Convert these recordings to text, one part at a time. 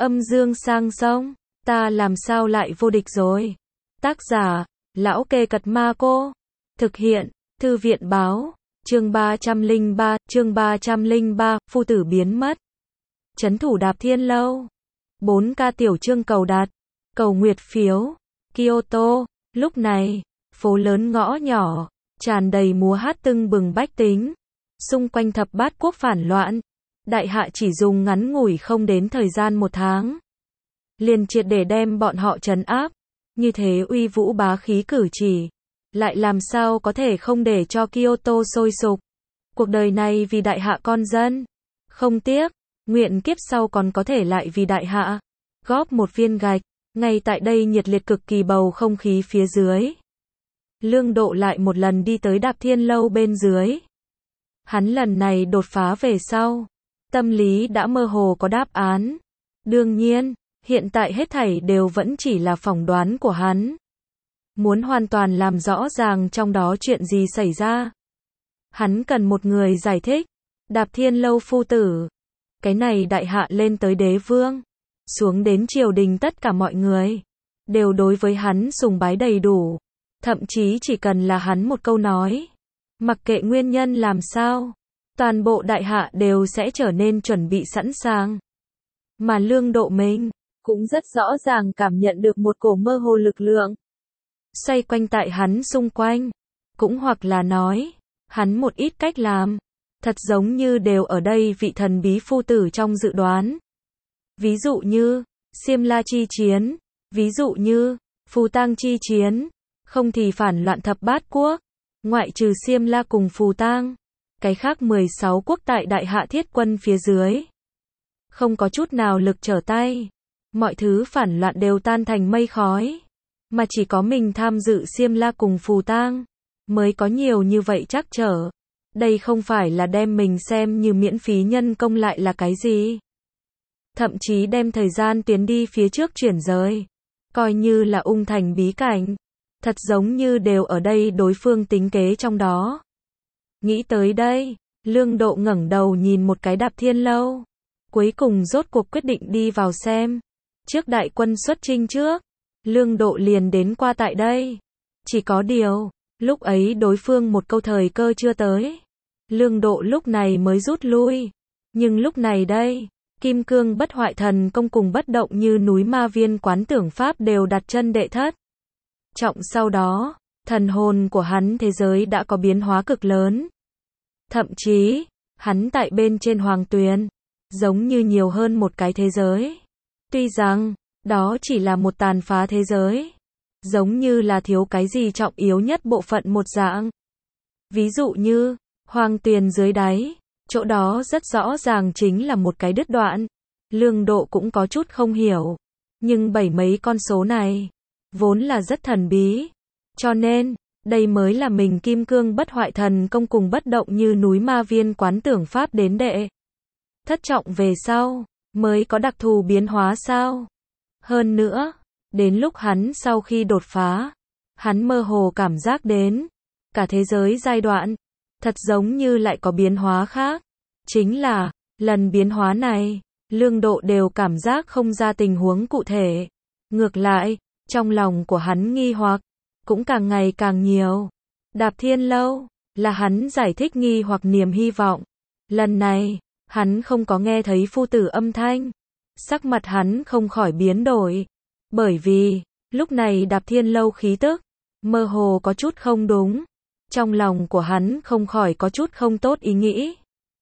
Âm dương sang sông, ta làm sao lại vô địch rồi. Tác giả, Lão Kê Cật Ma Cô. Thực hiện, Thư viện báo. Chương 303, phu tử biến mất. Trấn thủ Đạp Thiên Lâu. 4K tiểu chương cầu đặt, cầu nguyệt phiếu. Kyoto, lúc này, phố lớn ngõ nhỏ, tràn đầy múa hát tưng bừng bách tính. Xung quanh thập bát quốc phản loạn, đại hạ chỉ dùng ngắn ngủi không đến thời gian 1 tháng. Liền triệt để đem bọn họ trấn áp, như thế uy vũ bá khí cử chỉ. Lại làm sao có thể không để cho Kyoto sôi sục. Cuộc đời này vì đại hạ con dân. Không tiếc, nguyện kiếp sau còn có thể lại vì đại hạ. Góp một viên gạch, ngay tại đây nhiệt liệt cực kỳ bầu không khí phía dưới. Lương Độ lại một lần đi tới Đạp Thiên Lâu bên dưới. Hắn lần này đột phá về sau, tâm lý đã mơ hồ có đáp án. Đương nhiên, hiện tại hết thảy đều vẫn chỉ là phỏng đoán của hắn. Muốn hoàn toàn làm rõ ràng trong đó chuyện gì xảy ra, hắn cần một người giải thích. Đạp Thiên Lâu phu tử, cái này đại hạ lên tới đế vương, xuống đến triều đình, tất cả mọi người đều đối với hắn sùng bái đầy đủ. Thậm chí chỉ cần là hắn một câu nói, mặc kệ nguyên nhân làm sao, toàn bộ đại hạ đều sẽ trở nên chuẩn bị sẵn sàng. Mà Lương Độ mình cũng rất rõ ràng cảm nhận được một cổ mơ hồ lực lượng xoay quanh tại hắn xung quanh. Cũng hoặc là nói, hắn một ít cách làm, thật giống như đều ở đây vị thần bí phu tử trong dự đoán. Ví dụ như, Xiêm La chi chiến, ví dụ như, Phù Tang chi chiến, không thì phản loạn thập bát quốc, ngoại trừ Xiêm La cùng Phù Tang, cái khác 16 quốc tại đại hạ thiết quân phía dưới. Không có chút nào lực trở tay, mọi thứ phản loạn đều tan thành mây khói. Mà chỉ có mình tham dự Xiêm La cùng Phù Tang, mới có nhiều như vậy trắc trở. Đây không phải là đem mình xem như miễn phí nhân công lại là cái gì. Thậm chí đem thời gian tiến đi phía trước chuyển rời, coi như là ung thành bí cảnh. Thật giống như đều ở đây đối phương tính kế trong đó. Nghĩ tới đây, Lương Độ ngẩng đầu nhìn một cái Đạp Thiên Lâu. Cuối cùng rốt cuộc quyết định đi vào xem. Trước đại quân xuất chinh trước, Lương Độ liền đến qua tại đây. Chỉ có điều, lúc ấy đối phương một câu thời cơ chưa tới. Lương Độ lúc này mới rút lui. Nhưng lúc này đây, Kim Cương Bất Hoại Thần Công cùng Bất Động Như Núi Ma Viên Quán Tưởng Pháp đều đặt chân đệ thất trọng. Sau đó, thần hồn của hắn thế giới đã có biến hóa cực lớn. Thậm chí, hắn tại bên trên Hoàng Tuyền, giống như nhiều hơn một cái thế giới. Tuy rằng, đó chỉ là một tàn phá thế giới, giống như là thiếu cái gì trọng yếu nhất bộ phận một dạng. Ví dụ như, Hoàng Tuyền dưới đáy, chỗ đó rất rõ ràng chính là một cái đứt đoạn. Lương Độ cũng có chút không hiểu, nhưng mấy con số này vốn là rất thần bí, cho nên đây mới là mình Kim Cương Bất Hoại Thần Công cùng Bất Động Như Núi Ma Viên Quán Tưởng Pháp đến đệ thất trọng về sau mới có đặc thù biến hóa sao. Hơn nữa, đến lúc hắn sau khi đột phá, hắn mơ hồ cảm giác đến cả thế giới giai đoạn thật giống như lại có biến hóa khác. Chính là, lần biến hóa này, Lương Độ đều cảm giác không ra tình huống cụ thể. Ngược lại, trong lòng của hắn nghi hoặc cũng càng ngày càng nhiều. Đạp Thiên Lâu là hắn giải thích nghi hoặc niềm hy vọng. Lần này, hắn không có nghe thấy phu tử âm thanh. Sắc mặt hắn không khỏi biến đổi. Bởi vì, lúc này Đạp Thiên Lâu khí tức mơ hồ có chút không đúng. Trong lòng của hắn không khỏi có chút không tốt ý nghĩ.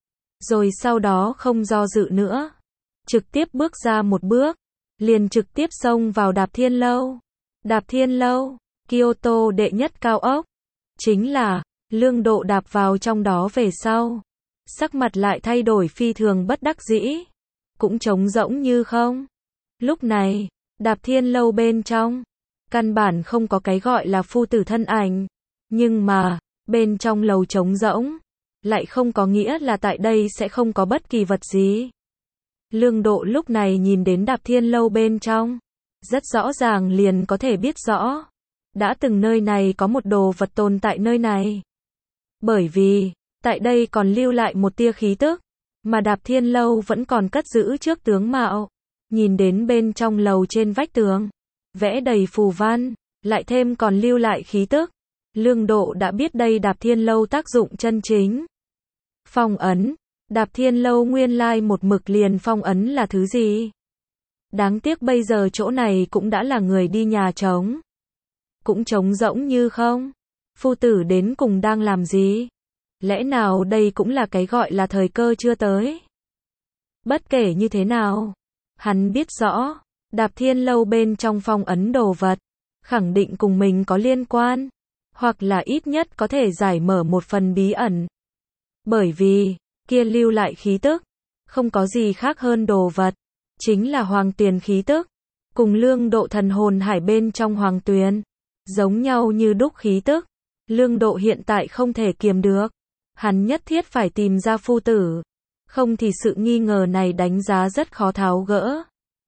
Rồi sau đó không do dự nữa, trực tiếp bước ra một bước, liền trực tiếp xông vào Đạp Thiên Lâu. Đạp Thiên Lâu, Kyoto đệ nhất cao ốc. Chính là, Lương Độ đạp vào trong đó về sau, sắc mặt lại thay đổi phi thường bất đắc dĩ, cũng trống rỗng như không. Lúc này, Đạp Thiên Lâu bên trong, căn bản không có cái gọi là phu tử thân ảnh. Nhưng mà, bên trong lầu trống rỗng, lại không có nghĩa là tại đây sẽ không có bất kỳ vật gì. Lương Độ lúc này nhìn đến Đạp Thiên Lâu bên trong, rất rõ ràng liền có thể biết rõ, đã từng nơi này có một đồ vật tồn tại nơi này. Bởi vì, tại đây còn lưu lại một tia khí tức, mà Đạp Thiên Lâu vẫn còn cất giữ trước tướng mạo. nhìn đến bên trong lầu trên vách tường, vẽ đầy phù văn, lại thêm còn lưu lại khí tức. Lương Độ đã biết đây Đạp Thiên Lâu tác dụng chân chính. Phong ấn, Đạp Thiên Lâu nguyên lai một mực liền phong ấn là thứ gì? Đáng tiếc bây giờ chỗ này cũng đã là người đi nhà trống. Cũng trống rỗng như không. Phu tử đến cùng đang làm gì? Lẽ nào đây cũng là cái gọi là thời cơ chưa tới? Bất kể như thế nào, hắn biết rõ, Đạp Thiên Lâu bên trong phong ấn đồ vật, khẳng định cùng mình có liên quan, hoặc là ít nhất có thể giải mở một phần bí ẩn. Bởi vì, kia lưu lại khí tức, không có gì khác hơn đồ vật, chính là hoàng tuyền khí tức, cùng Lương Độ thần hồn hải bên trong hoàng tuyền, giống nhau như đúc khí tức. Lương Độ hiện tại không thể kiềm được, hắn nhất thiết phải tìm ra phu tử, không thì sự nghi ngờ này đánh giá rất khó tháo gỡ.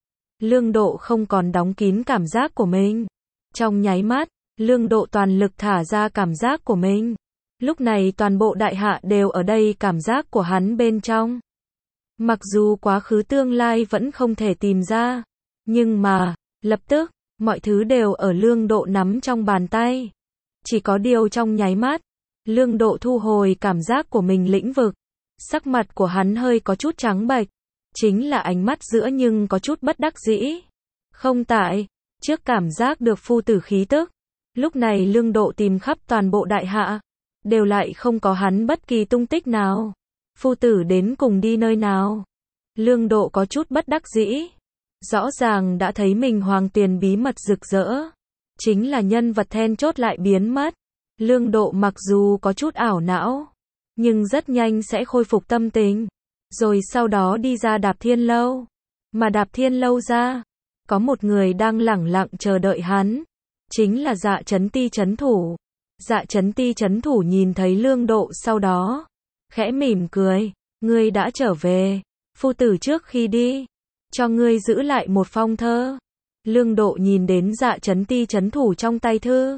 Lương Độ không còn đóng kín cảm giác của mình. Trong nháy mắt, Lương Độ toàn lực thả ra cảm giác của mình. Lúc này toàn bộ đại hạ đều ở đây cảm giác của hắn bên trong. Mặc dù quá khứ tương lai vẫn không thể tìm ra, nhưng mà, lập tức, mọi thứ đều ở Lương Độ nắm trong bàn tay. Chỉ có điều trong nháy mắt, Lương Độ thu hồi cảm giác của mình lĩnh vực. Sắc mặt của hắn hơi có chút trắng bệch, chính là ánh mắt giữa nhưng có chút bất đắc dĩ. Không tại, trước cảm giác được phu tử khí tức, lúc này Lương Độ tìm khắp toàn bộ đại hạ, đều lại không có hắn bất kỳ tung tích nào. Phu tử đến cùng đi nơi nào? Lương Độ có chút bất đắc dĩ. Rõ ràng đã thấy mình hoàng tuyền bí mật rực rỡ, chính là nhân vật then chốt lại biến mất. Lương Độ mặc dù có chút ảo não, nhưng rất nhanh sẽ khôi phục tâm tình, rồi sau đó đi ra Đạp Thiên Lâu. Mà Đạp Thiên Lâu ra, có một người đang lẳng lặng chờ đợi hắn, chính là Dạ Chấn Ti Chấn Thủ. Dạ Chấn Ti Chấn Thủ nhìn thấy Lương Độ sau đó, khẽ mỉm cười, ngươi đã trở về, phu tử trước khi đi, cho ngươi giữ lại một phong thơ. Lương Độ nhìn đến Dạ Chấn Ti Chấn Thủ trong tay thư,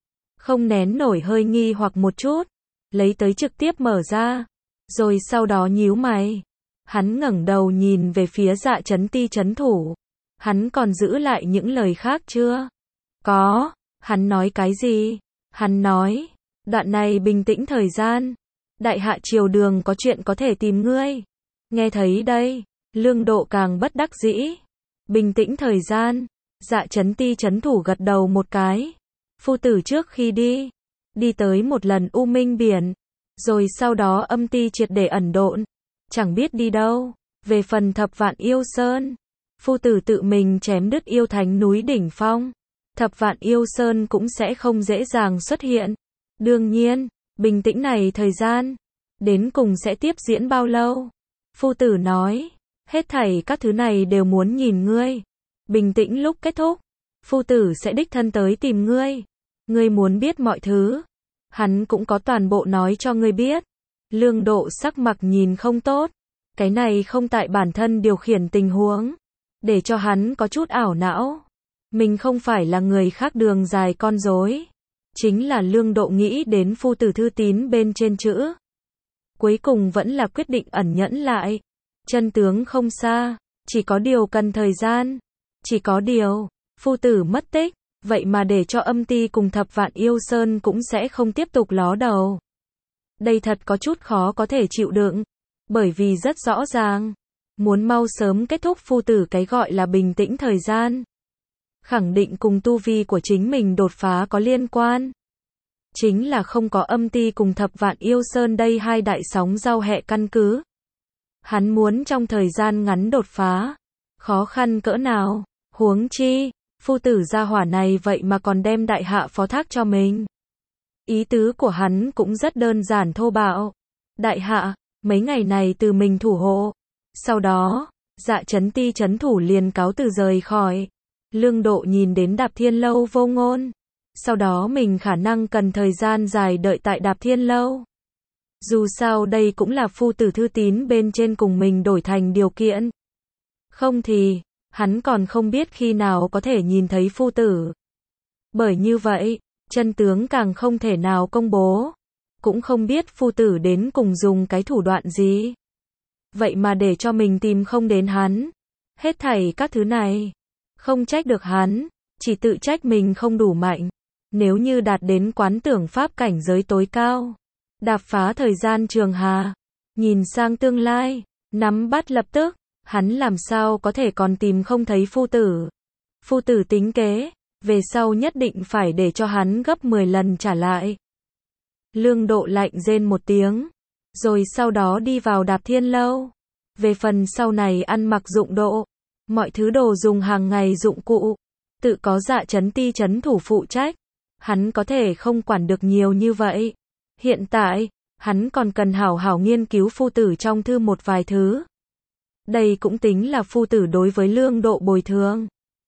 không nén nổi hơi nghi hoặc một chút, lấy tới trực tiếp mở ra, rồi sau đó nhíu mày. Hắn ngẩng đầu nhìn về phía Dạ Chấn Ti Chấn Thủ. Hắn còn giữ lại những lời khác chưa? Có. Hắn nói cái gì? Hắn nói, đoạn này bình tĩnh thời gian, đại hạ triều đường có chuyện có thể tìm ngươi. Nghe thấy đây, Lương Độ càng bất đắc dĩ. Bình tĩnh thời gian, Dạ Chấn Ti Chấn Thủ gật đầu một cái. Phu tử trước khi đi tới một lần U Minh Biển, rồi sau đó âm ti triệt để ẩn độn, chẳng biết đi đâu. Về phần Thập Vạn Yêu Sơn, phu tử tự mình chém đứt yêu thánh núi đỉnh phong, Thập Vạn Yêu Sơn cũng sẽ không dễ dàng xuất hiện. Đương nhiên, bình tĩnh này thời gian, đến cùng sẽ tiếp diễn bao lâu? Phu tử nói, hết thảy các thứ này đều muốn nhìn ngươi. Bình tĩnh lúc kết thúc, phu tử sẽ đích thân tới tìm ngươi. Ngươi muốn biết mọi thứ, hắn cũng có toàn bộ nói cho ngươi biết. Lương Độ sắc mặt nhìn không tốt, cái này không tại bản thân điều khiển tình huống, để cho hắn có chút ảo não. Mình không phải là người khác đường dài con rối. Chính là Lương Độ nghĩ đến phu tử thư tín bên trên chữ. Cuối cùng vẫn là quyết định ẩn nhẫn lại. Chân tướng không xa, chỉ có điều cần thời gian. Chỉ có điều, phu tử mất tích, vậy mà để cho âm ti cùng Thập Vạn Yêu Sơn cũng sẽ không tiếp tục ló đầu. Đây thật có chút khó có thể chịu đựng, bởi vì rất rõ ràng, muốn mau sớm kết thúc phu tử cái gọi là bình tĩnh thời gian. Khẳng định cùng tu vi của chính mình đột phá có liên quan. Chính là không có âm ti cùng Thập Vạn Yêu Sơn đây hai đại sóng giao hệ căn cứ. Hắn muốn trong thời gian ngắn đột phá, khó khăn cỡ nào, huống chi, phu tử gia hỏa này vậy mà còn đem đại hạ phó thác cho mình. Ý tứ của hắn cũng rất đơn giản thô bạo. Đại hạ, mấy ngày này từ mình thủ hộ. Sau đó, Dạ Chấn Ti Chấn Thủ liền cáo từ rời khỏi. Lương Độ nhìn đến Đạp Thiên Lâu vô ngôn. Sau đó mình khả năng cần thời gian dài đợi tại Đạp Thiên Lâu. Dù sao đây cũng là phu tử thư tín bên trên cùng mình đổi thành điều kiện. Không thì, hắn còn không biết khi nào có thể nhìn thấy phu tử. Bởi như vậy, chân tướng càng không thể nào công bố. Cũng không biết phu tử đến cùng dùng cái thủ đoạn gì. Vậy mà để cho mình tìm không đến hắn. Hết thảy các thứ này, không trách được hắn, chỉ tự trách mình không đủ mạnh. Nếu như đạt đến quán tưởng pháp cảnh giới tối cao, đạp phá thời gian trường hà, nhìn sang tương lai, nắm bắt lập tức, hắn làm sao có thể còn tìm không thấy phu tử. Phu tử tính kế, về sau nhất định phải để cho hắn gấp 10 lần trả lại. Lương Độ lạnh rên một tiếng, rồi sau đó đi vào Đạp Thiên Lâu. Về phần sau này ăn mặc dụng độ, mọi thứ đồ dùng hàng ngày dụng cụ, tự có Dạ Chấn Ti trấn thủ phụ trách, hắn có thể không quản được nhiều như vậy. Hiện tại, hắn còn cần hảo hảo nghiên cứu phu tử trong thư một vài thứ. Đây cũng tính là phu tử đối với Lương Độ bồi thường.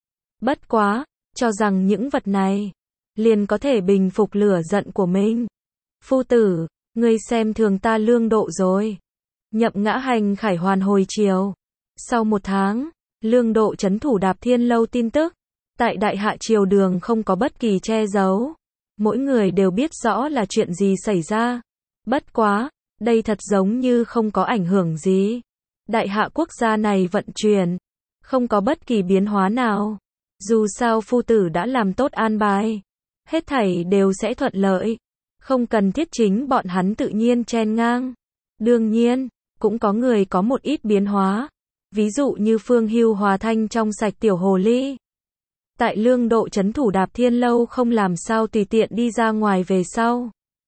Bất quá, cho rằng những vật này liền có thể bình phục lửa giận của mình. Phu tử, ngươi xem thường ta Lương Độ rồi. Nhậm Ngã Hành khải hoàn hồi chiều. Sau 1 tháng, Lương Độ trấn thủ Đạp Thiên Lâu tin tức, tại Đại Hạ triều đường không có bất kỳ che giấu. Mỗi người đều biết rõ là chuyện gì xảy ra. Bất quá, đây thật giống như không có ảnh hưởng gì. Đại Hạ quốc gia này vận chuyển, không có bất kỳ biến hóa nào. Dù sao phu tử đã làm tốt an bài, hết thảy đều sẽ thuận lợi, không cần thiết chính bọn hắn tự nhiên chen ngang. Đương nhiên, cũng có người có một ít biến hóa, ví dụ như Phương Hưu hòa thanh trong sạch tiểu hồ ly. Tại Lương Độ trấn thủ Đạp Thiên Lâu không làm sao tùy tiện đi ra ngoài về sau.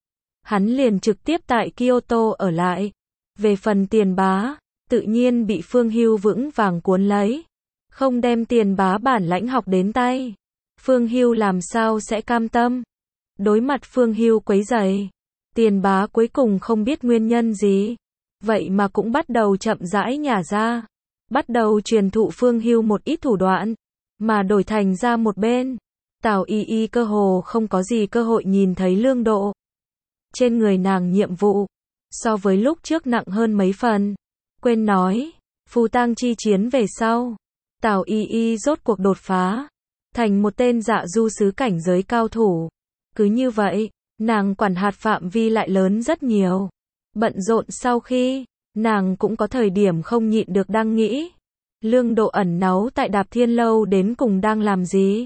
Hắn liền trực tiếp tại Kyoto ở lại. Về phần Tiền Bá, tự nhiên bị Phương Hưu vững vàng cuốn lấy. Không đem Tiền Bá bản lãnh học đến tay, Phương Hưu làm sao sẽ cam tâm. Đối mặt Phương Hưu quấy rầy, Tiền Bá cuối cùng không biết nguyên nhân gì, vậy mà cũng bắt đầu chậm rãi nhả ra, bắt đầu truyền thụ Phương Hưu một ít thủ đoạn, mà đổi thành ra một bên, Tào Y Y cơ hồ không có gì cơ hội nhìn thấy Lương Độ. Trên người nàng nhiệm vụ, so với lúc trước nặng hơn mấy phần. Quên nói, phù tang chi chiến về sau, Tào Y Y rốt cuộc đột phá, thành một tên dạ du sứ cảnh giới cao thủ. Cứ như vậy, nàng quản hạt phạm vi lại lớn rất nhiều. Bận rộn sau khi, nàng cũng có thời điểm không nhịn được đang nghĩ. Lương Độ ẩn náu tại Đạp Thiên Lâu đến cùng đang làm gì?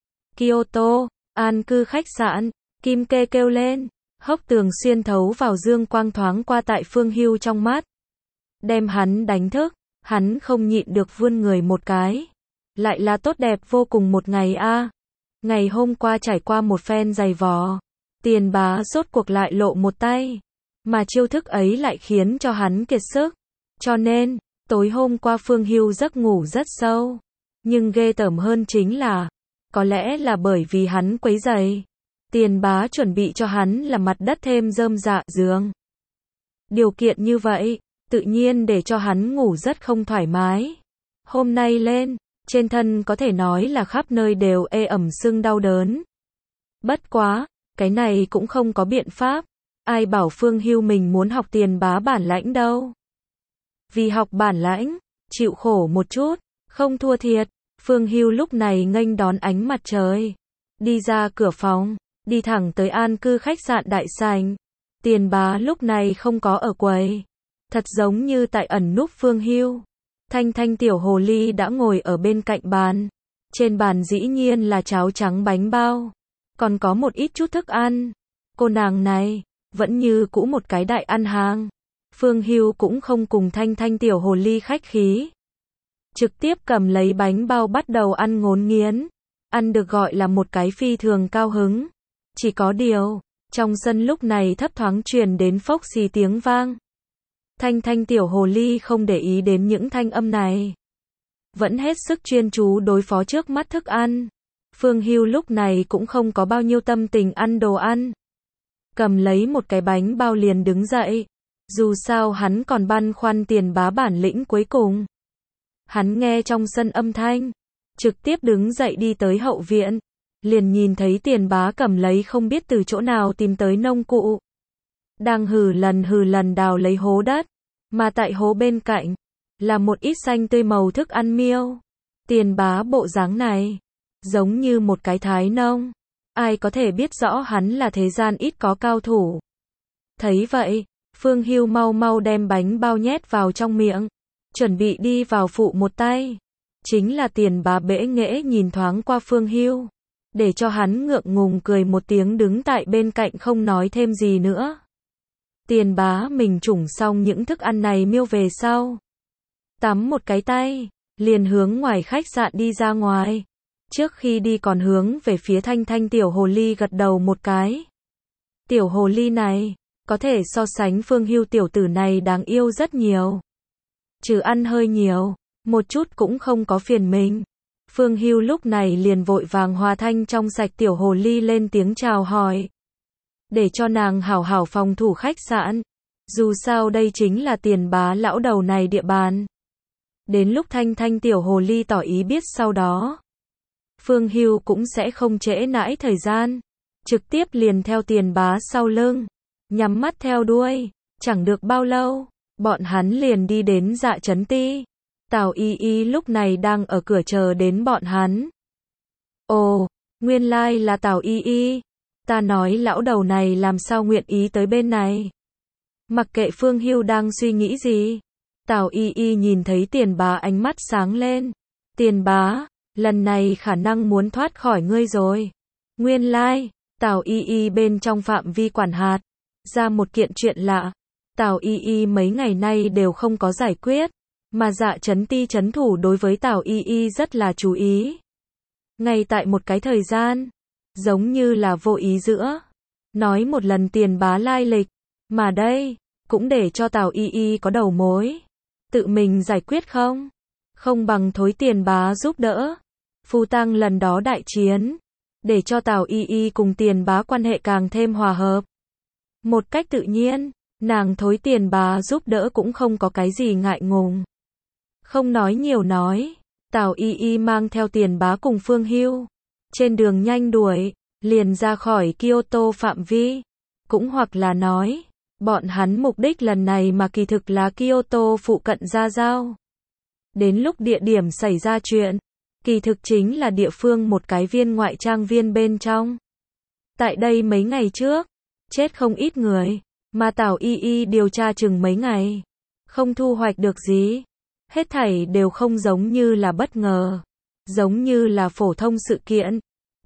Kyoto, an cư khách sạn, Kim Kê kêu lên, hốc tường xuyên thấu vào dương quang thoáng qua tại Phương Hưu trong mắt. Đem hắn đánh thức, hắn không nhịn được vươn người một cái. Lại là tốt đẹp vô cùng một ngày a. Ngày hôm qua trải qua một phen dày vò, Tiền Bá rốt cuộc lại lộ một tay, mà chiêu thức ấy lại khiến cho hắn kiệt sức. Cho nên, tối hôm qua Phương Hưu giấc ngủ rất sâu. Nhưng ghê tởm hơn chính là, có lẽ là bởi vì hắn quấy rầy, Tiền Bá chuẩn bị cho hắn là mặt đất thêm rơm rạ giường. Điều kiện như vậy, tự nhiên để cho hắn ngủ rất không thoải mái. Hôm nay lên, trên thân có thể nói là khắp nơi đều ê ẩm sưng đau đớn. Bất quá, cái này cũng không có biện pháp. Ai bảo Phương Hưu mình muốn học Tiền Bá bản lãnh đâu. Vì học bản lãnh, chịu khổ một chút, không thua thiệt. Phương Hưu lúc này nghênh đón ánh mặt trời, đi ra cửa phòng, đi thẳng tới an cư khách sạn đại sảnh. Tiền Bá lúc này không có ở quầy, thật giống như tại ẩn núp Phương Hưu. Thanh Thanh tiểu hồ ly đã ngồi ở bên cạnh bàn. Trên bàn dĩ nhiên là cháo trắng bánh bao, còn có một ít chút thức ăn. Cô nàng này, vẫn như cũ một cái đại ăn hàng. Phương Hưu cũng không cùng Thanh Thanh tiểu hồ ly khách khí. Trực tiếp cầm lấy bánh bao bắt đầu ăn ngốn nghiến. Ăn được gọi là một cái phi thường cao hứng. Chỉ có điều, trong sân lúc này thấp thoáng truyền đến phốc xì tiếng vang. Thanh Thanh tiểu hồ ly không để ý đến những thanh âm này, vẫn hết sức chuyên chú đối phó trước mắt thức ăn. Phương Hưu lúc này cũng không có bao nhiêu tâm tình ăn đồ ăn. Cầm lấy một cái bánh bao liền đứng dậy. Dù sao hắn còn băn khoăn Tiền Bá bản lĩnh cuối cùng. Hắn nghe trong sân âm thanh, trực tiếp đứng dậy đi tới hậu viện. Liền nhìn thấy Tiền Bá cầm lấy không biết từ chỗ nào tìm tới nông cụ, đang hừ lần đào lấy hố đất, mà tại hố bên cạnh là một ít xanh tươi màu thức ăn miêu. Tiền Bá bộ dáng này, giống như một cái thái nông, ai có thể biết rõ hắn là thế gian ít có cao thủ. Thấy vậy, Phương Hưu mau mau đem bánh bao nhét vào trong miệng, chuẩn bị đi vào phụ một tay. Chính là Tiền Bá bẽ nghễ nhìn thoáng qua Phương Hưu, để cho hắn ngượng ngùng cười một tiếng đứng tại bên cạnh không nói thêm gì nữa. Tiền Bá mình chủng xong những thức ăn này miêu về sau. Tắm một cái tay, liền hướng ngoài khách sạn đi ra ngoài. Trước khi đi còn hướng về phía Thanh Thanh tiểu hồ ly gật đầu một cái. Tiểu hồ ly này, có thể so sánh Phương Hưu tiểu tử này đáng yêu rất nhiều. Trừ ăn hơi nhiều, một chút cũng không có phiền mình. Phương Hưu lúc này liền vội vàng hòa thanh trong sạch tiểu hồ ly lên tiếng chào hỏi. Để cho nàng hảo hảo phòng thủ khách sạn. Dù sao đây chính là Tiền Bá lão đầu này địa bàn. Đến lúc Thanh Thanh tiểu hồ ly tỏ ý biết sau đó, Phương Hưu cũng sẽ không trễ nãi thời gian. Trực tiếp liền theo Tiền Bá sau lưng, nhắm mắt theo đuôi. Chẳng được bao lâu, bọn hắn liền đi đến Dạ Trấn Ti. Tào Y Y lúc này đang ở cửa chờ đến bọn hắn. Ồ, nguyên lai là Tào Y Y. Ta nói lão đầu này làm sao nguyện ý tới bên này. Mặc kệ Phương Hưu đang suy nghĩ gì, Tào Y Y nhìn thấy Tiền Bá ánh mắt sáng lên. Tiền Bá, lần này khả năng muốn thoát khỏi ngươi rồi. Nguyên lai, Tào Y Y bên trong phạm vi quản hạt, ra một kiện chuyện lạ. Tào Y Y mấy ngày nay đều không có giải quyết, mà Dạ Trấn Ti trấn thủ đối với Tào Y Y rất là chú ý. Ngay tại một cái thời gian, giống như là vô ý giữa, nói một lần Tiền Bá lai lịch, mà đây, cũng để cho Tào Y Y có đầu mối. Tự mình giải quyết không? Không bằng thối Tiền Bá giúp đỡ. Phu Tăng lần đó đại chiến, để cho Tào Y Y cùng Tiền Bá quan hệ càng thêm hòa hợp. Một cách tự nhiên, nàng thối Tiền Bá giúp đỡ cũng không có cái gì ngại ngùng. Không nói nhiều nói, Tào Y Y mang theo Tiền Bá cùng Phương Hưu. Trên đường nhanh đuổi, liền ra khỏi Kyoto phạm vi. Cũng hoặc là nói, bọn hắn mục đích lần này mà kỳ thực là Kyoto phụ cận ra giao. Đến lúc địa điểm xảy ra chuyện, kỳ thực chính là địa phương một cái viên ngoại trang viên bên trong. Tại đây mấy ngày trước, chết không ít người, mà Tào Y Y điều tra chừng mấy ngày, không thu hoạch được gì. Hết thảy đều không giống như là bất ngờ, giống như là phổ thông sự kiện.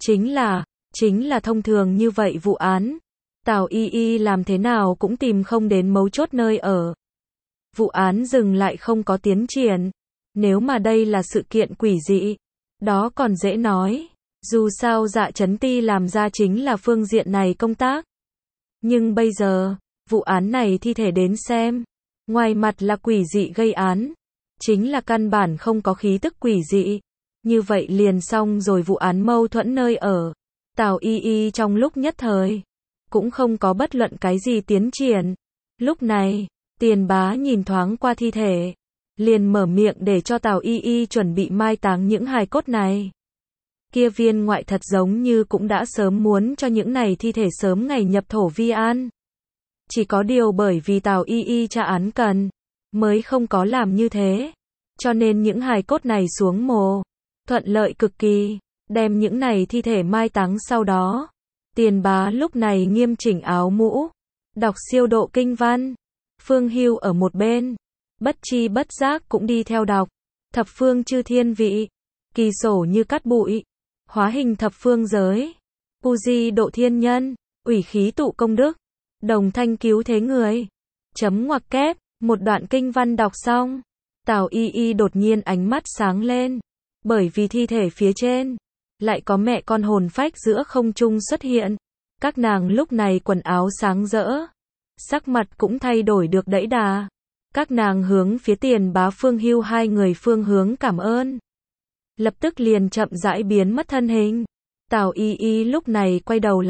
Chính là thông thường như vậy vụ án. Tào Y Y làm thế nào cũng tìm không đến mấu chốt nơi ở. Vụ án dừng lại không có tiến triển. Nếu mà đây là sự kiện quỷ dị, đó còn dễ nói. Dù sao Dạ Trấn Ti làm ra chính là phương diện này công tác. Nhưng bây giờ, vụ án này thi thể đến xem, ngoài mặt là quỷ dị gây án, chính là căn bản không có khí tức quỷ dị. Như vậy liền xong rồi vụ án mâu thuẫn nơi ở. Tào Y Y trong lúc nhất thời, cũng không có bất luận cái gì tiến triển. Lúc này, Tiền Bá nhìn thoáng qua thi thể, liền mở miệng để cho Tào Y Y chuẩn bị mai táng những hài cốt này. Kia viên ngoại thật giống như cũng đã sớm muốn cho những này thi thể sớm ngày nhập thổ vi an. Chỉ có điều bởi vì Tào Y Y tra án cần, mới không có làm như thế. Cho nên những hài cốt này xuống mồ, thuận lợi cực kỳ, đem những này thi thể mai táng sau đó. Tiền Bá lúc này nghiêm chỉnh áo mũ, đọc siêu độ kinh văn. Phương Hưu ở một bên, bất chi bất giác cũng đi theo đọc. Thập phương chư thiên vị, kỳ sổ như cát bụi, hóa hình thập phương giới, Puji độ thiên nhân, ủy khí tụ công đức, đồng thanh cứu thế người. Chấm ngoặc kép, một đoạn kinh văn đọc xong, Tào Y Y đột nhiên ánh mắt sáng lên, bởi vì thi thể phía trên lại có mẹ con hồn phách giữa không trung xuất hiện. Các nàng lúc này quần áo sáng rỡ, sắc mặt cũng thay đổi được đẫy đà. Các nàng hướng phía Tiền Bá Phương Hưu hai người phương hướng cảm ơn. Lập tức liền chậm rãi biến mất thân hình. Tào Y Y lúc này quay đầu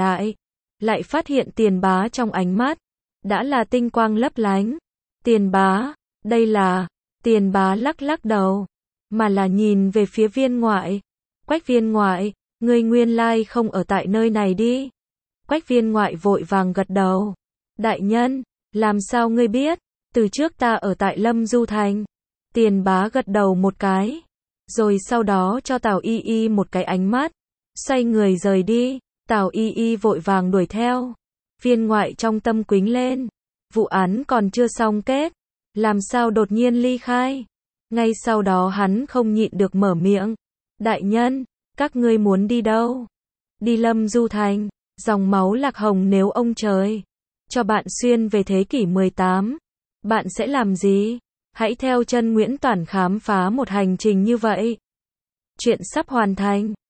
lại phát hiện Tiền Bá trong ánh mắt đã là tinh quang lấp lánh. Tiền Bá, đây là... Tiền Bá lắc lắc đầu, mà là nhìn về phía viên ngoại. Quách viên ngoại, ngươi nguyên lai không ở tại nơi này đi. Quách viên ngoại vội vàng gật đầu. Đại nhân, làm sao ngươi biết? Từ trước ta ở tại Lâm Du Thành. Tiền Bá gật đầu một cái, rồi sau đó cho Tào Y Y một cái ánh mắt, xoay người rời đi. Tào Y Y vội vàng đuổi theo. Viên ngoại trong tâm quính lên, vụ án còn chưa xong kết, làm sao đột nhiên ly khai? Ngay sau đó hắn không nhịn được mở miệng. Đại nhân, các ngươi muốn đi đâu? Đi Lâm Du Thành, dòng máu Lạc Hồng nếu ông trời cho bạn xuyên về thế kỷ 18, bạn sẽ làm gì? Hãy theo chân Nguyễn Toản khám phá một hành trình như vậy. Chuyện sắp hoàn thành.